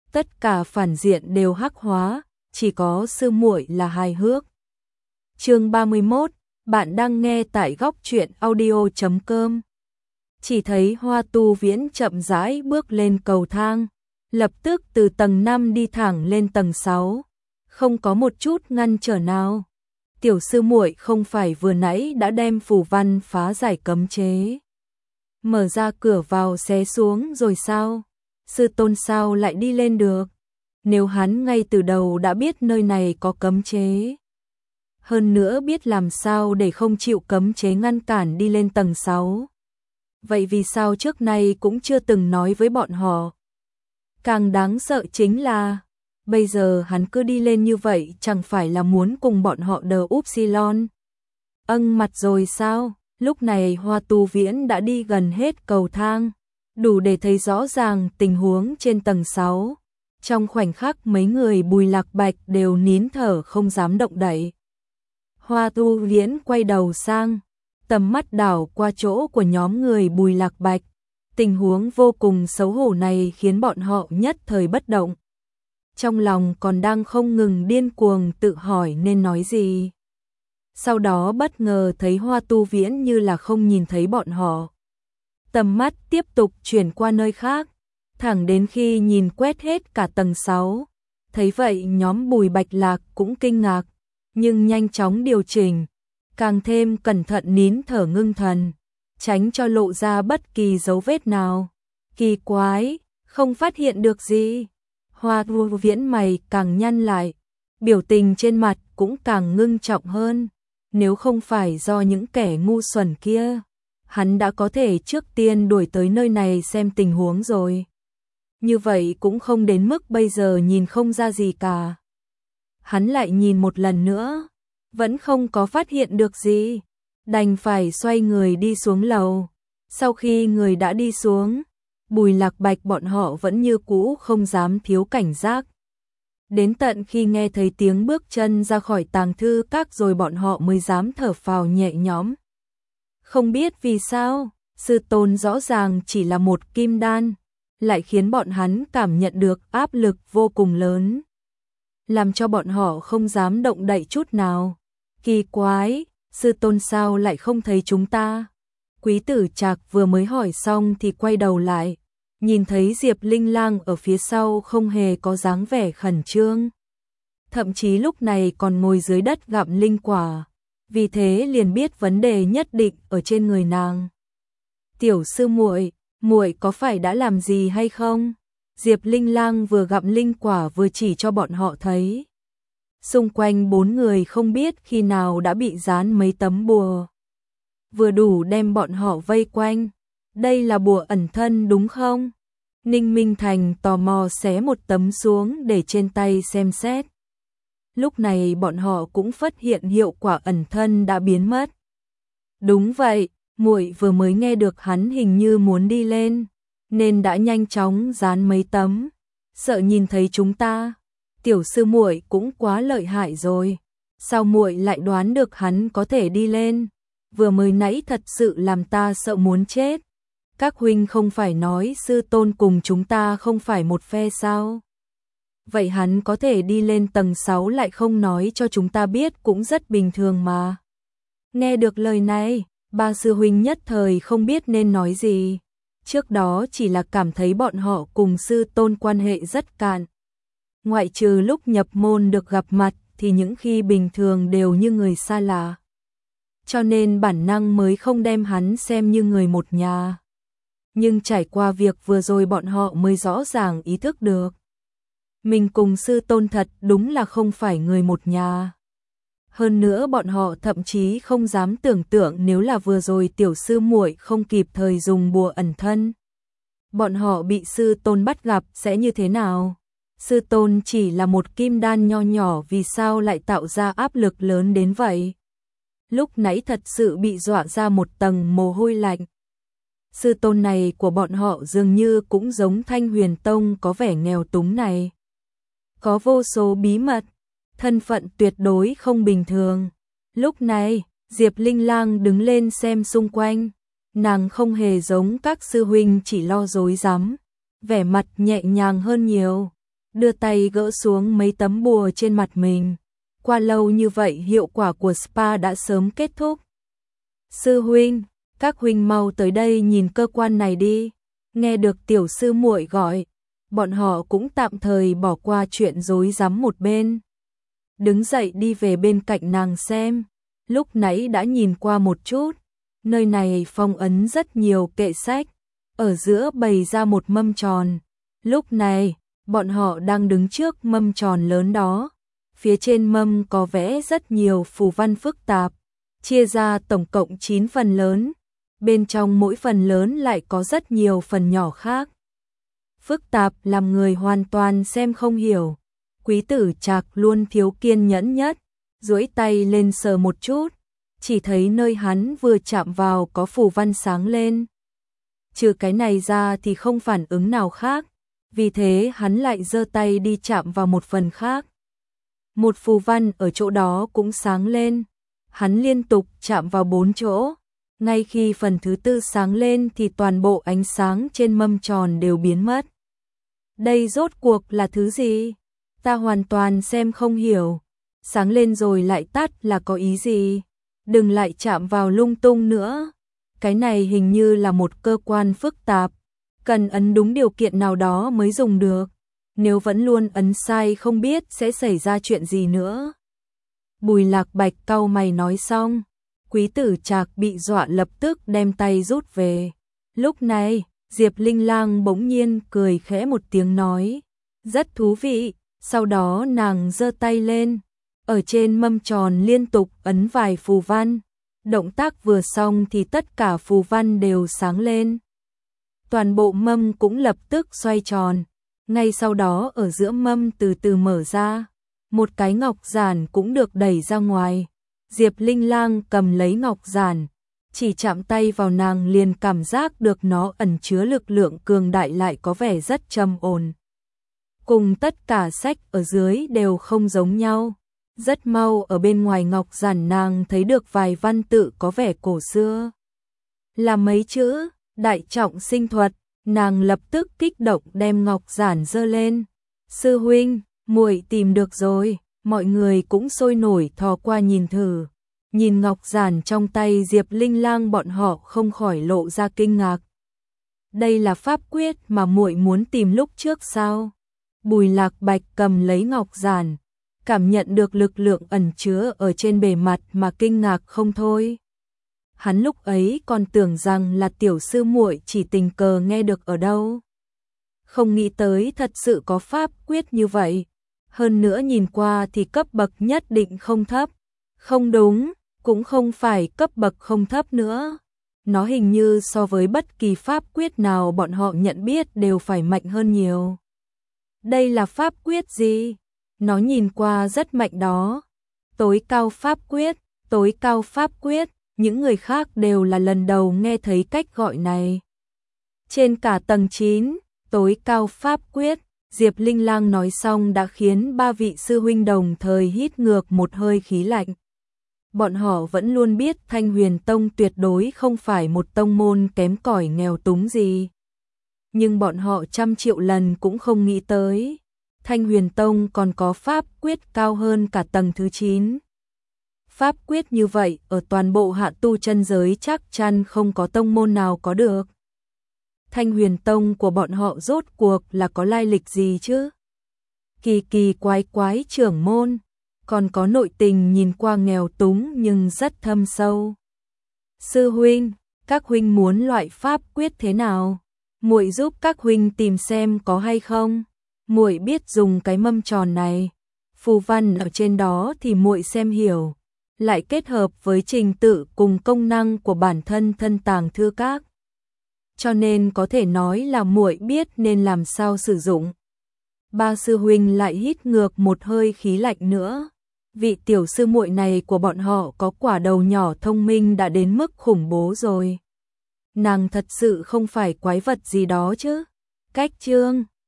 tất cả phản diện đều hắc hóa, chỉ có sư muội là hài hước. Chương 31, bạn đang nghe tại góc truyện audio.com. Chỉ thấy Hoa Tu Viễn chậm rãi bước lên cầu thang, lập tức từ tầng 5 đi thẳng lên tầng 6, không có một chút ngăn trở nào. Tiểu sư muội không phải vừa nãy đã đem phù văn phá giải cấm chế, mở ra cửa vào xé xuống rồi sao? Sư tôn sao lại đi lên được? Nếu hắn ngay từ đầu đã biết nơi này có cấm chế, hơn nữa biết làm sao để không chịu cấm chế ngăn cản đi lên tầng 6. Vậy vì sao trước nay cũng chưa từng nói với bọn họ? Càng đáng sợ chính là bây giờ hắn cứ đi lên như vậy, chẳng phải là muốn cùng bọn họ đờ Upsilon mặt rồi sao? Lúc này Hoa Tu Viễn đã đi gần hết cầu thang, đủ để thấy rõ ràng tình huống trên tầng 6. Trong khoảnh khắc mấy người Bùi Lạc Bạch đều nín thở không dám động đậy. Hoa Tu Viễn quay đầu sang, tầm mắt đảo qua chỗ của nhóm người Bùi Lạc Bạch. Tình huống vô cùng xấu hổ này khiến bọn họ nhất thời bất động. Trong lòng còn đang không ngừng điên cuồng tự hỏi nên nói gì. Sau đó bất ngờ thấy Hoa Tu Viễn như là không nhìn thấy bọn họ. Tầm mắt tiếp tục chuyển qua nơi khác, thẳng đến khi nhìn quét hết cả tầng 6. Thấy vậy nhóm Bùi Bạch Lạc cũng kinh ngạc, nhưng nhanh chóng điều chỉnh, càng thêm cẩn thận nín thở ngưng thần, tránh cho lộ ra bất kỳ dấu vết nào. Kỳ quái, không phát hiện được gì. Hoa Tu Viễn mày càng nhăn lại, biểu tình trên mặt cũng càng ngưng trọng hơn. Nếu không phải do những kẻ ngu xuẩn kia, hắn đã có thể trước tiên đuổi tới nơi này xem tình huống rồi. Như vậy cũng không đến mức bây giờ nhìn không ra gì cả. Hắn lại nhìn một lần nữa, vẫn không có phát hiện được gì, đành phải xoay người đi xuống lầu. Sau khi người đã đi xuống, Bùi Lạc Bạch bọn họ vẫn như cũ không dám thiếu cảnh giác. Đến tận khi nghe thấy tiếng bước chân ra khỏi tàng thư các rồi bọn họ mới dám thở phào nhẹ nhõm. Không biết vì sao, sư tôn rõ ràng chỉ là một kim đan, lại khiến bọn hắn cảm nhận được áp lực vô cùng lớn, làm cho bọn họ không dám động đậy chút nào. Kỳ quái, sư tôn sao lại không thấy chúng ta? Quý tử Trạc vừa mới hỏi xong thì quay đầu lại, nhìn thấy Diệp Linh Lang ở phía sau không hề có dáng vẻ khẩn trương. Thậm chí lúc này còn ngồi dưới đất gặm linh quả, vì thế liền biết vấn đề nhất định ở trên người nàng. Tiểu sư muội, muội có phải đã làm gì hay không? Diệp Linh Lang vừa gặm linh quả vừa chỉ cho bọn họ thấy. Xung quanh 4 người không biết khi nào đã bị dán mấy tấm bùa, vừa đủ đem bọn họ vây quanh. Đây là bùa ẩn thân đúng không? Ninh Minh Thành tò mò xé một tấm xuống để trên tay xem xét. Lúc này bọn họ cũng phát hiện hiệu quả ẩn thân đã biến mất. Đúng vậy, muội vừa mới nghe được hắn hình như muốn đi lên, nên đã nhanh chóng dán mấy tấm, sợ nhìn thấy chúng ta. Tiểu sư muội cũng quá lợi hại rồi, sao muội lại đoán được hắn có thể đi lên? Vừa mới nãy thật sự làm ta sợ muốn chết. Các huynh không phải nói sư tôn cùng chúng ta không phải một phe sao? Vậy hắn có thể đi lên tầng 6 lại không nói cho chúng ta biết cũng rất bình thường mà. Nghe được lời này, ba sư huynh nhất thời không biết nên nói gì. Trước đó chỉ là cảm thấy bọn họ cùng sư tôn quan hệ rất cạn. Ngoại trừ lúc nhập môn được gặp mặt thì những khi bình thường đều như người xa lạ. Cho nên bản năng mới không đem hắn xem như người một nhà. Nhưng trải qua việc vừa rồi bọn họ mới rõ ràng ý thức được. Mình cùng sư tôn thật đúng là không phải người một nhà. Hơn nữa bọn họ thậm chí không dám tưởng tượng nếu là vừa rồi tiểu sư muội không kịp thời dùng bùa ẩn thân, bọn họ bị sư tôn bắt gặp sẽ như thế nào? Sư tôn chỉ là một kim đan nho nhỏ, vì sao lại tạo ra áp lực lớn đến vậy? Lúc nãy thật sự bị dọa ra một tầng mồ hôi lạnh. Sư tôn này của bọn họ dường như cũng giống Thanh Huyền Tông có vẻ nghèo túng này. Có vô số bí mật, thân phận tuyệt đối không bình thường. Lúc này, Diệp Linh Lang đứng lên xem xung quanh. Nàng không hề giống các sư huynh chỉ lo rối rắm, vẻ mặt nhẹ nhàng hơn nhiều. đưa tay gỡ xuống mấy tấm bùa trên mặt mình. Qua lâu như vậy hiệu quả của spa đã sớm kết thúc. Sư huynh, các huynh mau tới đây nhìn cơ quan này đi. Nghe được tiểu sư muội gọi, bọn họ cũng tạm thời bỏ qua chuyện rối rắm một bên. Đứng dậy đi về bên cạnh nàng xem, lúc nãy đã nhìn qua một chút, nơi này phong ấn rất nhiều kệ sách, ở giữa bày ra một mâm tròn. Lúc này, bọn họ đang đứng trước mâm tròn lớn đó, phía trên mâm có vẽ rất nhiều phù văn phức tạp, chia ra tổng cộng 9 phần lớn, bên trong mỗi phần lớn lại có rất nhiều phần nhỏ khác. Phức tạp làm người hoàn toàn xem không hiểu. Quý tử Trạc luôn thiếu kiên nhẫn nhất, duỗi tay lên sờ một chút, chỉ thấy nơi hắn vừa chạm vào có phù văn sáng lên. Trừ cái này ra thì không phản ứng nào khác, vì thế hắn lại giơ tay đi chạm vào một phần khác. Một phù văn ở chỗ đó cũng sáng lên, hắn liên tục chạm vào 4 chỗ. Ngay khi phần thứ tư sáng lên thì toàn bộ ánh sáng trên mâm tròn đều biến mất. Đây rốt cuộc là thứ gì? Ta hoàn toàn xem không hiểu. Sáng lên rồi lại tắt là có ý gì? Đừng lại chạm vào lung tung nữa. Cái này hình như là một cơ quan phức tạp, cần ấn đúng điều kiện nào đó mới dùng được. Nếu vẫn luôn ấn sai không biết sẽ xảy ra chuyện gì nữa. Bùi Lạc Bạch cau mày nói xong, Quý tử Trạc bị dọa lập tức đem tay rút về. Lúc này, Diệp Linh Lang bỗng nhiên cười khẽ một tiếng nói, rất thú vị. Sau đó nàng giơ tay lên, ở trên mâm tròn liên tục ấn vài phù văn. Động tác vừa xong thì tất cả phù văn đều sáng lên. Toàn bộ mâm cũng lập tức xoay tròn. Ngay sau đó ở giữa mâm từ từ mở ra, một cái ngọc giản cũng được đẩy ra ngoài. Diệp Linh Lang cầm lấy ngọc giản, chỉ chạm tay vào nàng liền cảm giác được nó ẩn chứa lực lượng cường đại lại có vẻ rất trầm ổn. Cùng tất cả sách ở dưới đều không giống nhau. Rất mau ở bên ngoài ngọc giản nàng thấy được vài văn tự có vẻ cổ xưa. Là mấy chữ, đại trọng sinh thuật, nàng lập tức kích động đem ngọc giản giơ lên. Sư huynh, muội tìm được rồi, mọi người cũng sôi nổi thò qua nhìn thử. Nhìn ngọc giản trong tay Diệp Linh Lang bọn họ không khỏi lộ ra kinh ngạc. Đây là pháp quyết mà muội muốn tìm lúc trước sao? Bùi Lạc Bạch cầm lấy ngọc giản, cảm nhận được lực lượng ẩn chứa ở trên bề mặt mà kinh ngạc không thôi. Hắn lúc ấy còn tưởng rằng là tiểu sư muội chỉ tình cờ nghe được ở đâu. Không nghĩ tới thật sự có pháp quyết như vậy. Hơn nữa nhìn qua thì cấp bậc nhất định không thấp. Không đúng, cũng không phải cấp bậc không thấp nữa. Nó hình như so với bất kỳ pháp quyết nào bọn họ nhận biết đều phải mạnh hơn nhiều. Đây là pháp quyết gì? Nó nhìn qua rất mạnh đó. Tối cao pháp quyết, tối cao pháp quyết, những người khác đều là lần đầu nghe thấy cách gọi này. Trên cả tầng 9, tối cao pháp quyết, Diệp Linh Lang nói xong đã khiến ba vị sư huynh đồng thời hít ngược một hơi khí lạnh. Bọn họ vẫn luôn biết Thanh Huyền Tông tuyệt đối không phải một tông môn kém cỏi nghèo túng gì. Nhưng bọn họ trăm triệu lần cũng không nghĩ tới. Thanh Huyền Tông còn có pháp quyết cao hơn cả tầng thứ 9. Pháp quyết như vậy ở toàn bộ hạ tu chân giới chắc chắn không có tông môn nào có được. Thanh Huyền Tông của bọn họ rốt cuộc là có lai lịch gì chứ? Kỳ kỳ quái quái trưởng môn, còn có nội tình nhìn qua nghèo túng nhưng rất thâm sâu. Sư huynh, các huynh muốn loại pháp quyết thế nào? Muội giúp các huynh tìm xem có hay không? Muội biết dùng cái mâm tròn này, phù văn ở trên đó thì muội xem hiểu, lại kết hợp với trình tự cùng công năng của bản thân thân tàng thư các. Cho nên có thể nói là muội biết nên làm sao sử dụng. Ba sư huynh lại hít ngược một hơi khí lạnh nữa. Vị tiểu sư muội này của bọn họ có quả đầu nhỏ thông minh đã đến mức khủng bố rồi. Nàng thật sự không phải quái vật gì đó chứ. Cách chương